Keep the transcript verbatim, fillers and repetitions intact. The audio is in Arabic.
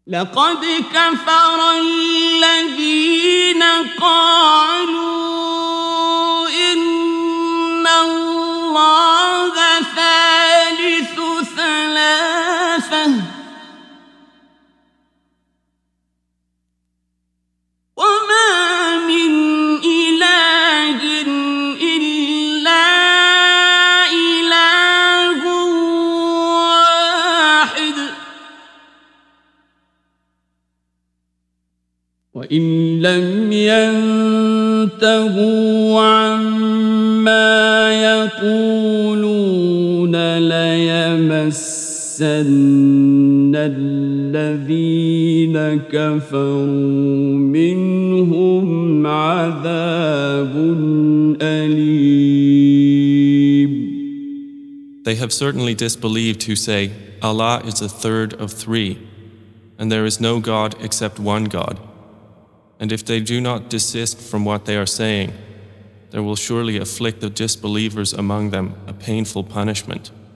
لقد كفر الذين قالوا إن الله ثالث ثلاثة وما من إله إلا إله واحد وإن لم ينتهوا عما يقولون ليمسن الذين كفروا منهم عذاب أليم. They have certainly disbelieved who say, Allah is the third of three, and there is no God except one God. And if they do not desist from what they are saying, there will surely afflict the disbelievers among them a painful punishment.